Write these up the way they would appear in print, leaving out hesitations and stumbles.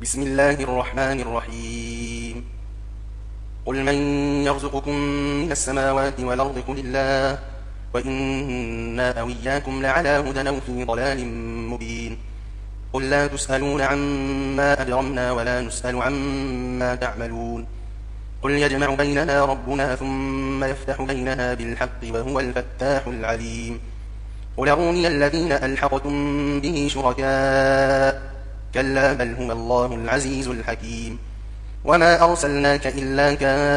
بسم الله الرحمن الرحيم. قل من يرزقكم من السماوات والأرض قل الله وإنا أو إياكم لعلى هدى أو في ضلال مبين. قل لا تسألون عما أجرمنا ولا نسأل عما تعملون. قل يجمع بيننا ربنا ثم يفتح بيننا بالحق وهو الفتاح العليم. قل أروني الذين ألحقتم به شركاء كلا بل هو الله العزيز الحكيم. وما أرسلناك إلا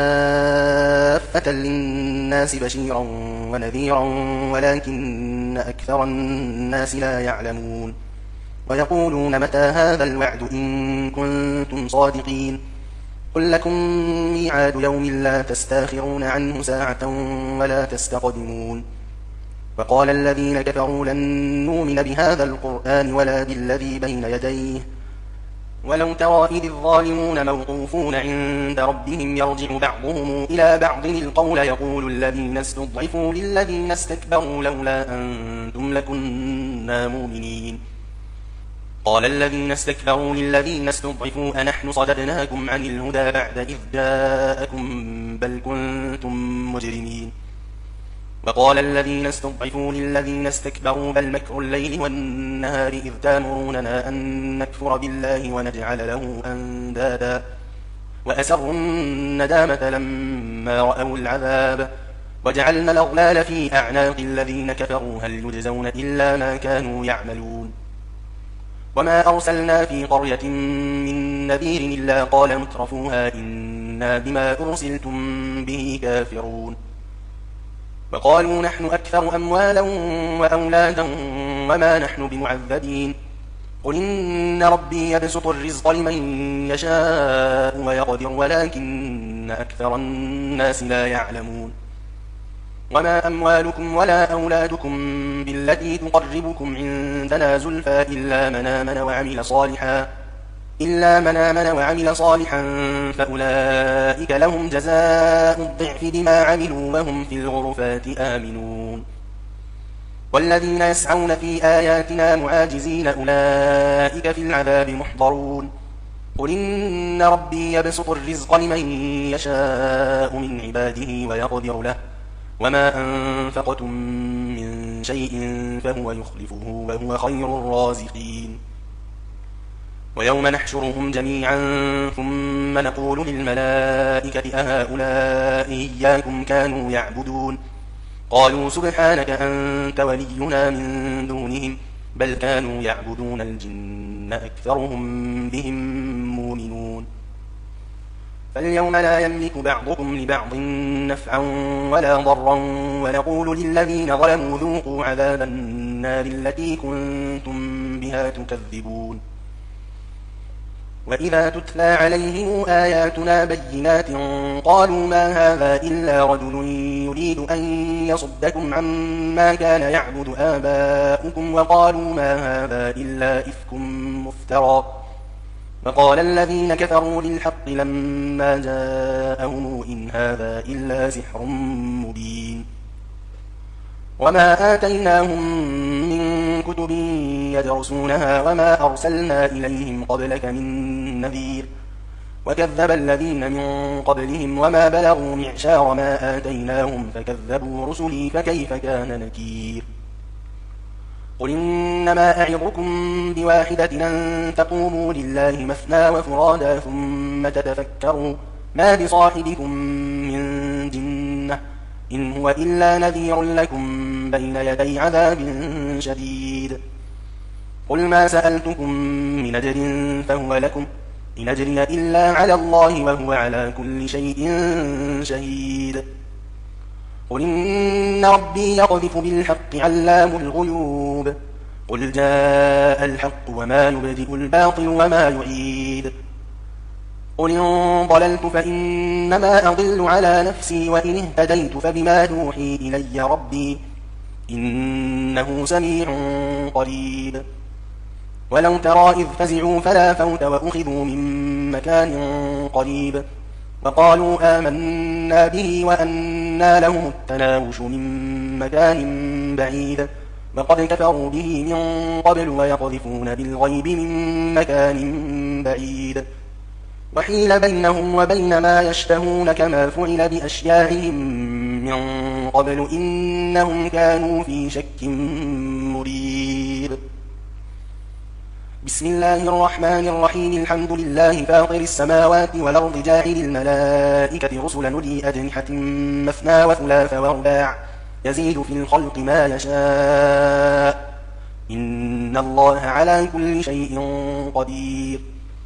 كافة للناس بشيرا ونذيرا ولكن أكثر الناس لا يعلمون. ويقولون متى هذا الوعد إن كنتم صادقين. قل لكم ميعاد يوم لا تستاخرون عنه ساعة ولا تستقدمون. وقال الذين كفروا لن نؤمن بهذا القرآن ولا بالذي بين يديه ولو ترى إذ الظالمون موقوفون عند ربهم يرجع بعضهم إلى بعض القول يقول الذين استضعفوا للذين استكبروا لولا أنتم لكنا مؤمنين. قال الذين استكبروا للذين استضعفوا أنحن صددناكم عن الهدى بعد إذ جاءكم بل كنتم مجرمين. وقال الذين استضعفوا للذين استكبروا بل مكر الليل والنهار إذ تامروننا أن نكفر بالله ونجعل له أندادا وأسروا الندامة لما رأوا العذاب وجعلنا الأغلال في أعناق الذين كفروا هل يجزون إلا ما كانوا يعملون. وما أرسلنا في قرية من نذير إلا قال مترفوها إنا بما أرسلتم به كافرون. وقالوا نحن أكثر أموالا وأولادا وما نحن بمعذبين. قل إن ربي يبسط الرزق لمن يشاء ويقدر ولكن أكثر الناس لا يعلمون. وما أموالكم ولا أولادكم بالتي تقربكم عندنا زلفى إلا من آمن وعمل صالحا فأولئك لهم جزاء الضعف بما عملوا وهم في الغرفات آمنون. والذين يسعون في آياتنا معاجزين أولئك في العذاب محضرون. قل إن ربي يبسط الرزق لمن يشاء من عباده ويقدر له وما أنفقتم من شيء فهو يخلفه وهو خير الرازقين. ويوم نحشرهم جميعا ثم نقول للملائكة أهؤلاء إياكم كانوا يعبدون قالوا سبحانك أنت ولينا من دونهم بل كانوا يعبدون الجن أكثرهم بهم مؤمنون. فاليوم لا يملك بعضكم لبعض نفعا ولا ضرا ونقول للذين ظلموا ذوقوا عذاب النار التي كنتم بها تكذبون. وإذا تتلى عليهم آياتنا بينات قالوا ما هذا إلا رجل يريد أن يصدكم عما كان يعبد آباؤكم وقالوا ما هذا إلا إفك مفترى. وقال الذين كفروا للحق لما جاءهم إن هذا إلا سحر مبين. وما آتيناهم من كتب يدرسونها وما أرسلنا إليهم قبلك من نذير وكذب الذين من قبلهم وما بلغوا معشار ما آتيناهم فكذبوا رسلي فكيف كان نكير. قل إنما أعظكم بواحدة أن تقوموا لله مثنى وفرادا ثم تتفكروا ما بصاحبكم من جنة إن هو إلا نذير لكم بين يدي عذاب شديد. قل ما سألتكم من أجر فهو لكم إن أجري إلا على الله وهو على كل شيء شهيد. قل إن ربي يقذف بالحق علام الغيوب قل جاء الحق وما يبدئ الباطل وما يعيد. قل إن ضللت فإنما أضل على نفسي وإن اهتديت فبما يوحي إلي ربي إنه سميع قريب. ولو ترى إذ فزعوا فلا فوت وأخذوا من مكان قريب وقالوا آمنا به وأنى لهم التناوش من مكان بعيد وقد كفروا به من قبل ويقذفون بالغيب من مكان بعيد وحيل بينهم وبين ما يشتهون كما فعل بأشياعهم من قبل إنهم كانوا في شك مريب بسم الله الرحمن الرحيم الحمد لله فاطر السماوات والأرض جاعل الملائكة رسلا أولي أجنحة مثنى وثلاث ورباع يزيد في الخلق ما يشاء إن الله على كل شيء قدير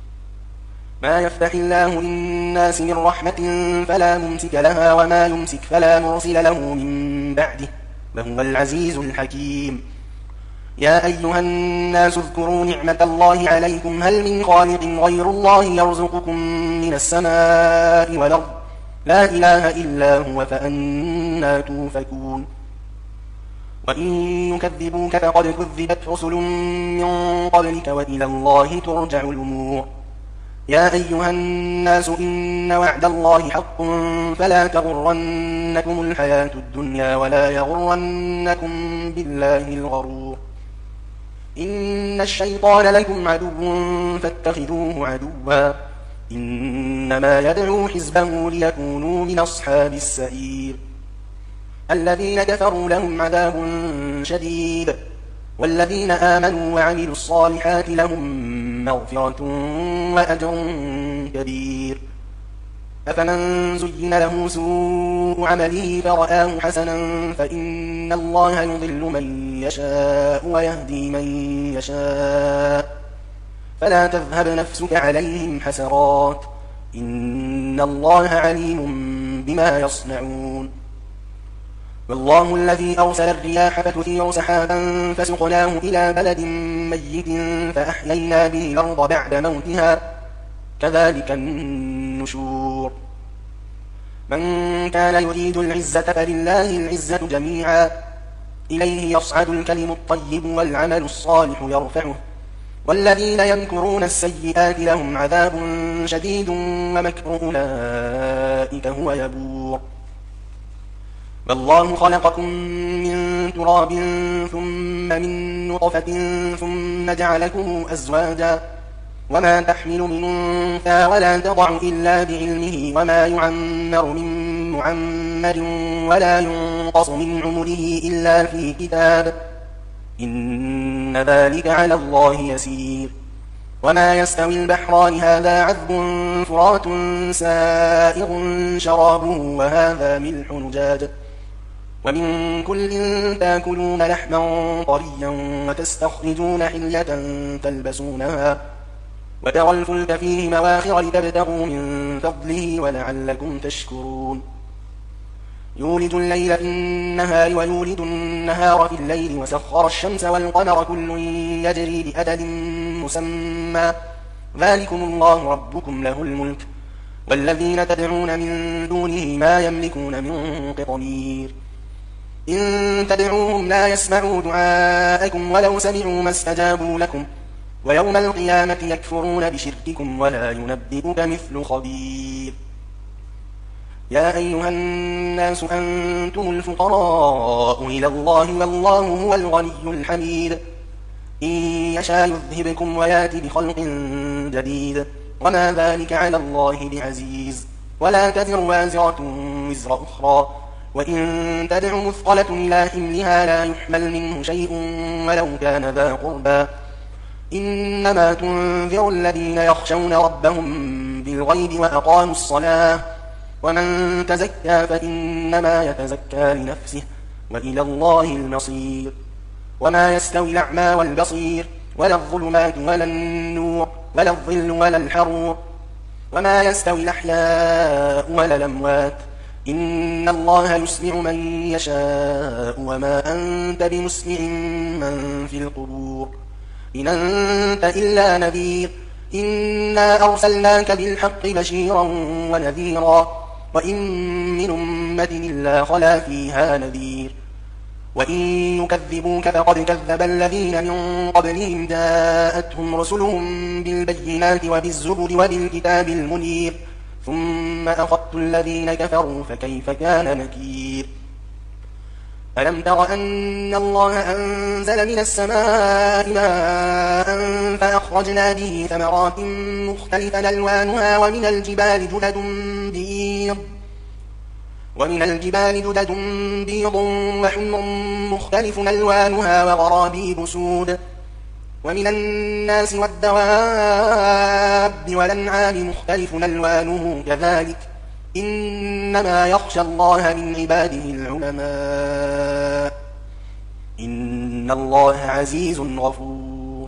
ما يفتح الله للناس من رحمة فلا ممسك لها وما يمسك فلا مرسل له من بعده وهو العزيز الحكيم يا أيها الناس اذكروا نعمة الله عليكم هل من خالق غير الله يرزقكم من السماء والأرض لا إله إلا هو فأنى توفكون وإن يكذبوك فقد كذبت رسل من قبلك وإلى الله ترجع الأمور يا أيها الناس إن وعد الله حق فلا تغرنكم الحياة الدنيا ولا يغرنكم بالله الغرور إن الشيطان لكم عدو فاتخذوه عدوا إنما يدعو حزبه ليكونوا من أصحاب السعير الذين كفروا لهم عذاب شديد والذين آمنوا وعملوا الصالحات لهم مغفرة وأجر كبير أفمن زين له سوء عمله فرآه حسنا فإن الله يضل من يشاء ويهدي من يشاء فلا تذهب نفسك عليهم حسرات إن الله عليم بما يصنعون والله الذي أرسل الرياح فتثير سحابا فسقناه إلى بلد ميت فأحيينا به الأرض بعد موتها كذلك النشور من كان يريد العزة فلله العزة جميعا إليه يصعد الكلم الطيب والعمل الصالح يرفعه والذين يمكرون السيئات لهم عذاب شديد ومكر أولئك هو يبور والله خلقكم من تراب ثم من نطفة ثم جعلكم أزواجا وما تحمل من أنثى ولا تضع إلا بعلمه وما يعمر من معمر ولا ينقص من عمره إلا في كتاب إن ذلك على الله يسير وما يستوي البحران هذا عذب فرات سائغ شرابه وهذا ملح نجاج ومن كل تاكلون لحما طريا وتستخرجون حلية تلبسونها وترى الفلك فيه مواخر لتبتغوا من فضله ولعلكم تشكرون يولد الليل في النهار ويولد النهار في الليل وسخر الشمس والقمر كل يجري لأجل مسمى ذلكم الله ربكم له الملك والذين تدعون من دونه ما يملكون من قطمير إن تدعوهم لا يسمعوا دعاءكم ولو سمعوا ما استجابوا لكم ويوم القيامة يكفرون بشرككم ولا ينبئك مثل خبير يا أيها الناس أنتم الفقراء إلى الله والله هو الغني الحميد إن يشاء يذهبكم ويأتي بخلق جديد وما ذلك على الله بعزيز ولا تزر وازرة وزر أخرى وإن تدع مثقلة إلى حملها لا يحمل منه شيء ولو كان ذا قربى إنما تنذر الذين يخشون ربهم بالغيب وأقاموا الصلاة ومن تزكى فإنما يتزكى لنفسه وإلى الله المصير وما يستوي الأعمى والبصير ولا الظلمات ولا النور ولا الظل ولا الحرور وما يستوي الأحياء ولا الأموات إن الله يسمع من يشاء وما أنت بمسمع من في القبور إن أنت إلا نذير إنا أرسلناك بالحق بشيرا ونذيرا وإن من أمة إلا خلا فيها نذير وإن يكذبوك فقد كذب الذين من قبلهم جاءتهم رسلهم بالبينات وبالزبر وبالكتاب المنير ثم أخذت الذين كفروا فكيف كان نكير ألم تر أن الله أنزل من السماء ماء فأخرجنا به ثمرات مختلفا ألوانها ومن الجبال جدد بيض وحمر مختلف ألوانها وغرابيب سود ومن الناس والدواب والأنعام مختلف ألوانه كذلك إنما يخشى الله من عباده العلماء إن الله عزيز غفور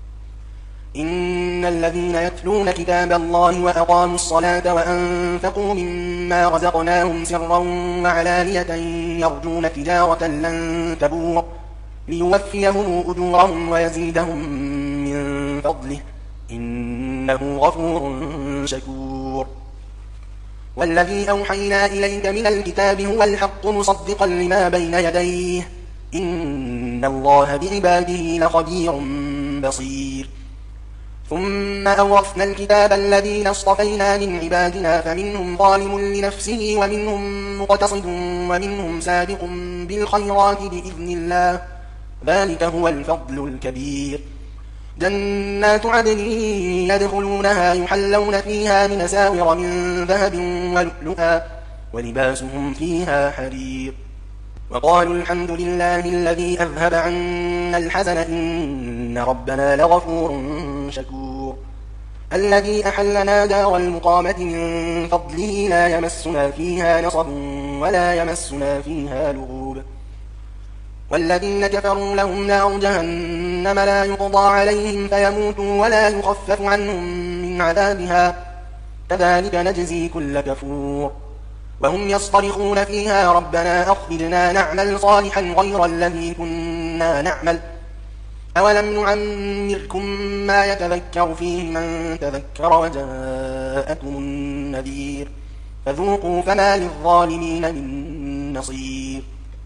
إن الذين يتلون كتاب الله وأقاموا الصلاة وأنفقوا مما رزقناهم سرا وعلانية يرجون تجارة لن تبور ليوفيهم أجورهم ويزيدهم من فضله إنه غفور شكور والذي أوحينا إليك من الكتاب هو الحق مصدقا لما بين يديه إن الله بعباده لخبير بصير ثم أورثنا الكتاب الذين اصطفينا من عبادنا فمنهم ظالم لنفسه ومنهم مقتصد ومنهم سابق بالخيرات بإذن الله ذلك هو الفضل الكبير جنات عدن يدخلونها يحلون فيها من أساور من ذهب ولؤلؤا ولباسهم فيها حرير وقالوا الحمد لله الذي أذهب عنا الحزن إن ربنا لغفور شكور الذي أحلنا دار المقامة من فضله لا يمسنا فيها نصب ولا يمسنا فيها لغوب والذين كفروا لهم نار جهنم لا يقضى عليهم فيموتوا ولا يخفف عنهم من عذابها كذلك نجزي كل كفور وهم يصطرخون فيها ربنا أخرجنا نعمل صالحا غير الذي كنا نعمل أولم نعمركم ما يتذكر فيه من تذكر وجاءكم النذير فذوقوا فما للظالمين من نصير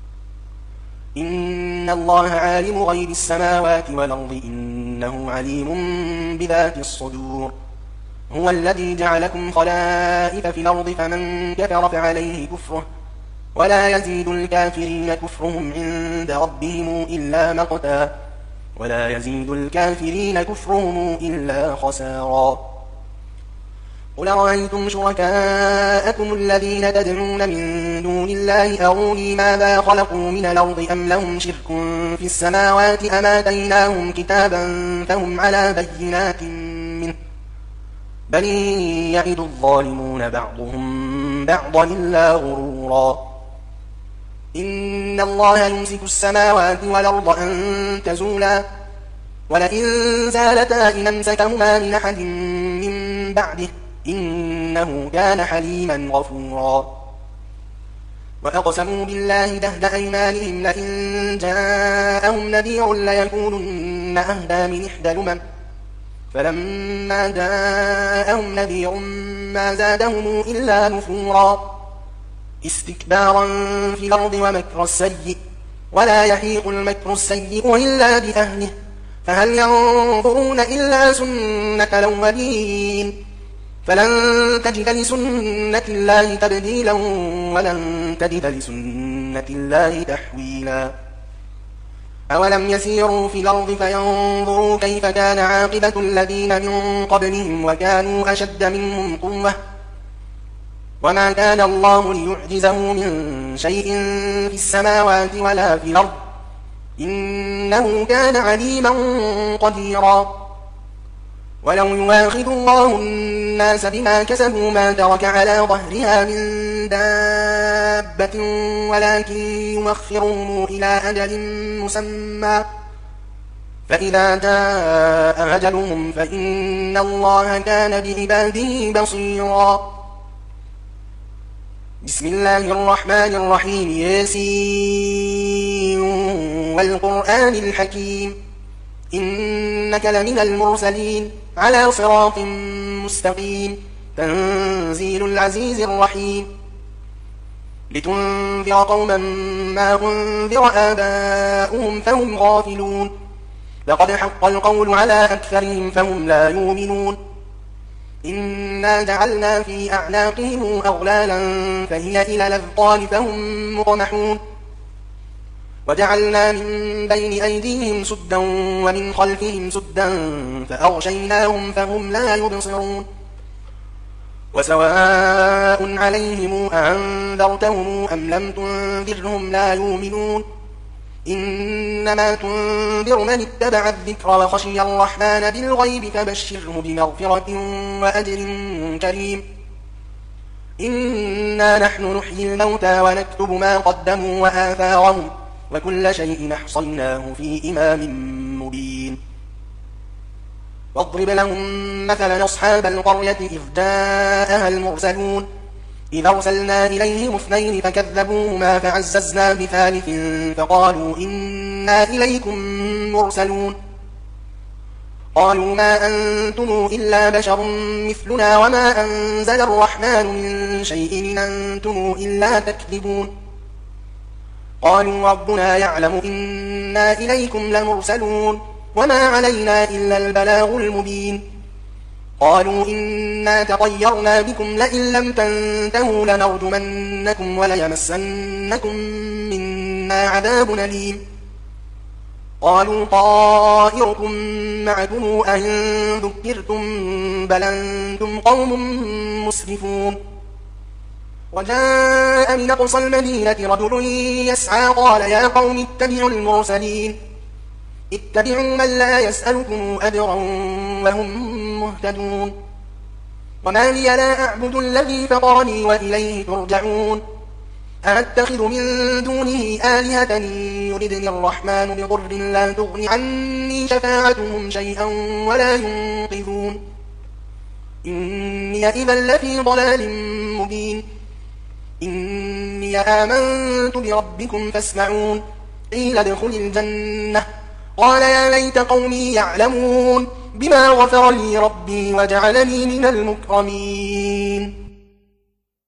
إن الله عالم غيب السماوات والأرض إنه عليم بذات الصدور هو الذي جعلكم خلائف في الأرض فمن كفر فعليه كفره ولا يزيد الكافرين كفرهم عند ربهم إلا مقتا ولا يزيد الكافرين كفرهم إلا خسارا قل رأيتم شركاءكم الذين تدعون من دون الله أروني ماذا خلقوا من الأرض أم لهم شرك في السماوات أم آتيناهم كتابا فهم على بينات منه بل يعد الظالمون بعضهم بعضا إلا غرورا إن الله يمسك السماوات والأرض أن تزولا ولئن زالتا إن أمسكهما من أحد من بعده إنه كان حليما غفورا وأقسموا بالله جهد أيمانهم لئن جاءهم نذير ليكونن أهدى من إحدى الأمم فلما جاءهم نذير ما زادهم إلا نفورا استكبارا في الأرض ومكر السيء ولا يحيق المكر السيء إلا بأهله فهل ينظرون إلا سنة الأولين فلن تجد لسنة الله تبديلا ولن تجد لسنة الله تحويلا أولم يسيروا في الأرض فينظروا كيف كان عاقبة الذين من قبلهم وكانوا أشد منهم قوة وما كان الله ليعجزه من شيء في السماوات ولا في الأرض إنه كان عليما قديرا ولو يواخذ الله الناس بما كسبوا ما ترك على ظهرها من دابة ولكن يؤخرهم إلى أجل مسمى فإذا جاء أجلهم فإن الله كان بعباده بصيرا بسم الله الرحمن الرحيم ياسين والقرآن الحكيم إنك لمن المرسلين على صراط مستقيم تنزيل العزيز الرحيم لتنذر قوما ما أنذر آباؤهم فهم غافلون لقد حق القول على أكثرهم فهم لا يؤمنون إنا جعلنا في أعناقهم أغلالا فهي إلى الأذقان فهم مقمحون وجعلنا من بين أيديهم سدا ومن خلفهم سدا فأغشيناهم فهم لا يبصرون وسواء عليهم أنذرتهم أم لم تنذرهم لا يؤمنون إنما تنذر من اتبع الذكر وخشي الرحمن بالغيب فبشره بمغفرة وأجر كريم إنا نحن نحيي الموتى ونكتب ما قدموا وآثارهم وكل شيء أحصيناه في إمام مبين واضرب لهم مثلا أصحاب القرية إذ جاءها المرسلون إذ أرسلنا إليهم 2 فكذبوهما فعززنا بثالث فقالوا إنا إليكم مرسلون قالوا ما أنتم إلا بشر مثلنا وما أنزل الرحمن من شيء إن أنتم إلا تكذبون قالوا ربنا يعلم إنا إليكم لمرسلون وما علينا إلا البلاغ المبين قالوا إنا تطيرنا بكم لئن لم تنتهوا لنرجمنكم وليمسنكم منا عذاب أليم قالوا طائركم معكم أئن ذكرتم بل أنتم قوم مسرفون وجاء من أقصى المدينة رجل يسعى قال يا قوم اتبعوا المرسلين اتبعوا من لا يسألكم أجرا وهم مهتدون وما لي لا أعبد الذي فطرني وإليه ترجعون أأتخذ من دونه آلهة يردني الرحمن بضر لا تغن عني شفاعتهم شيئا ولا ينقذون إني إذا لفي ضلال مبين إني آمنت بربكم فاسمعون قيل ادخل الجنة قال يا ليت قومي يعلمون بما غفر لي ربي وجعلني من المكرمين